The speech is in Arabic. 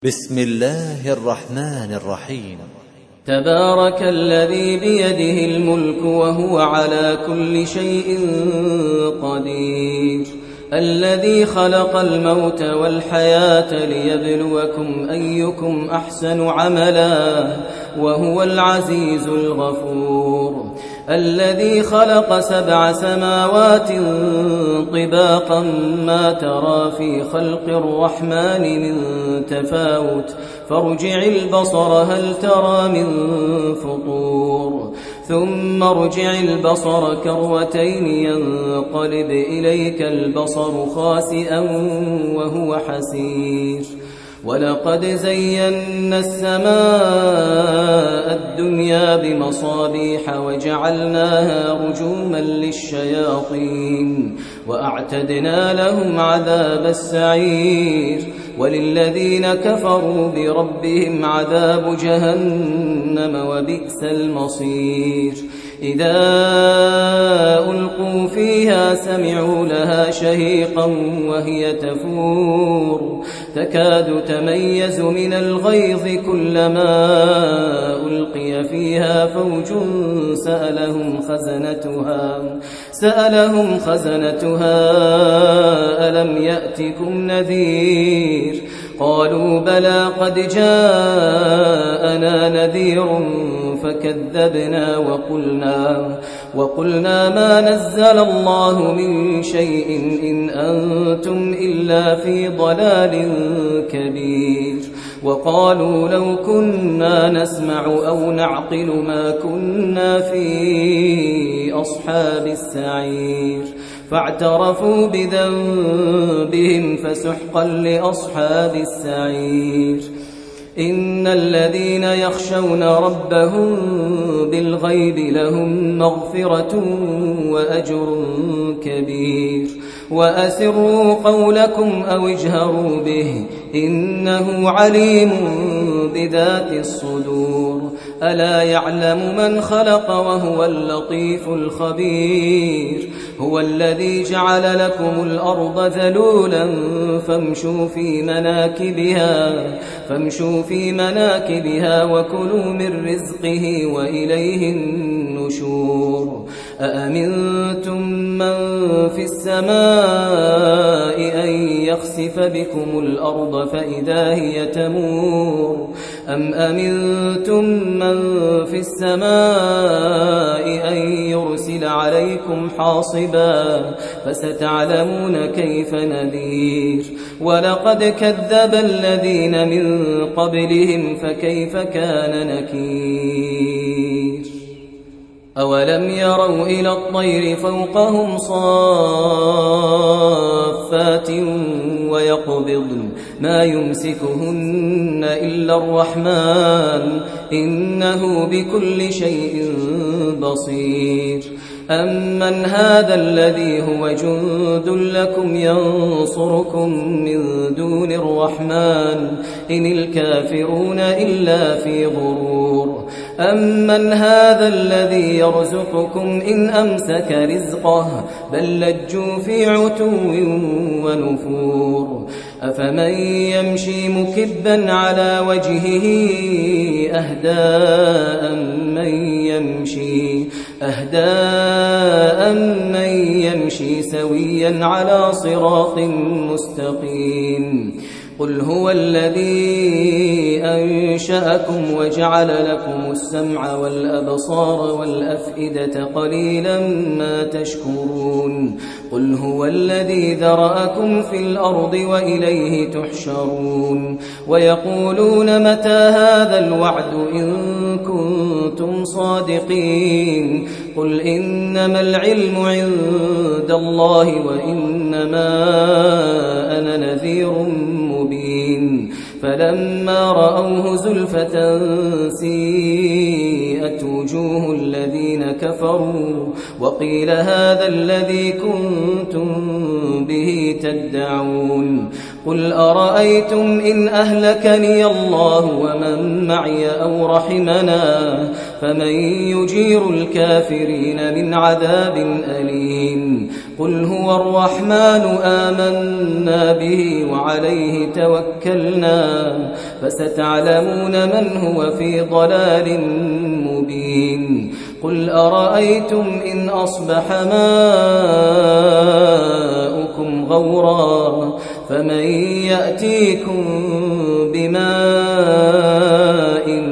بسم الله الرحمن الرحيم. تبارك الذي بيده الملك وهو على كل شيء قدير، الذي خلق الموت والحياة ليبلوكم أيكم أحسن عملا وهو العزيز الغفور، الذي خلق 7 سماوات طباقا ما ترى في خلق الرحمن من تفاوت فارجع البصر هل ترى من فطور ثم ارجع البصر كرتين ينقلب إليك البصر خاسئا وهو حسير، ولقد زينا السماء الدنيا بمصابيح وجعلناها رجوما للشياطين وأعتدنا لهم عذاب السعير، وللذين كفروا بربهم عذاب جهنم وبئس المصير. إذا ألقوا فيها سمعوا لها شهيقا وهي تفور تكاد تميز من الغيظ كلما ألقي فيها فوج سألهم خزنتها ألم يأتكم نذير قالوا بلى قد جاءنا نذير فكذبنا وقلنا ما نزل الله من شيء إن أنتم إلا في ضلال كبير، وقالوا لو كنا نسمع أو نعقل ما كنا في أصحاب السعير، فاعترفوا بذنبهم فسحقا لأصحاب السعير. إن الذين يخشون ربهم بالغيب لهم مغفرة وأجر كبير، وأسروا قولكم أو اجهروا به إنه عليم بذات الصدور، ألا يعلم من خلق وهو اللطيف الخبير. هو الذي جعل لكم الأرض ذلولا فامشوا في مناكبها وكلوا من رزقه وإليه النشور. أأمنتم من في السماء أن يخسف بكم الأرض فإذا هي تمور أم أمنتم من في السماء أن يرسل عليكم حاصبا فستعلمون كيف نذير. ولقد كذب الذين من قبلهم فكيف كان نكير. أولم يروا إلى الطير فوقهم صافات ويقبضن ما يمسكهن إلا الرحمن إنه بكل شيء بصير. أمن هذا الذي هو جند لكم ينصركم من دون الرحمن إن الكافرون إلا في غرور. أمن هذا الذي يرزقكم إن أمسك رزقه بل لجوا في عتو ونفور. أفمن يمشي مكبا على وجهه أهدى من يمشي سويا على صراط مستقيم. قل هو الذي أنشأكم وجعل لكم السمع والأبصار والأفئدة قليلا ما تشكرون. قل هو الذي ذرأكم في الأرض وإليه تحشرون. ويقولون متى هذا الوعد إن كنتم صادقين. قل إنما العلم عند الله وإنما أنا نذير مبين. فلما رأوه زلفة سيئت وجوه الذين كفروا وقيل هذا الذي كنتم به تدعون. قل أرأيتم إن أهلكني الله ومن معي أو رحمنا فمن يجير الكافرين من عذاب أليم قل هو الرحمن آمنا به وعليه توكلنا فستعلمون من هو في ضلال مبين قل أرأيتم إن أصبح ماؤكم غورا فمن يأتيكم بماء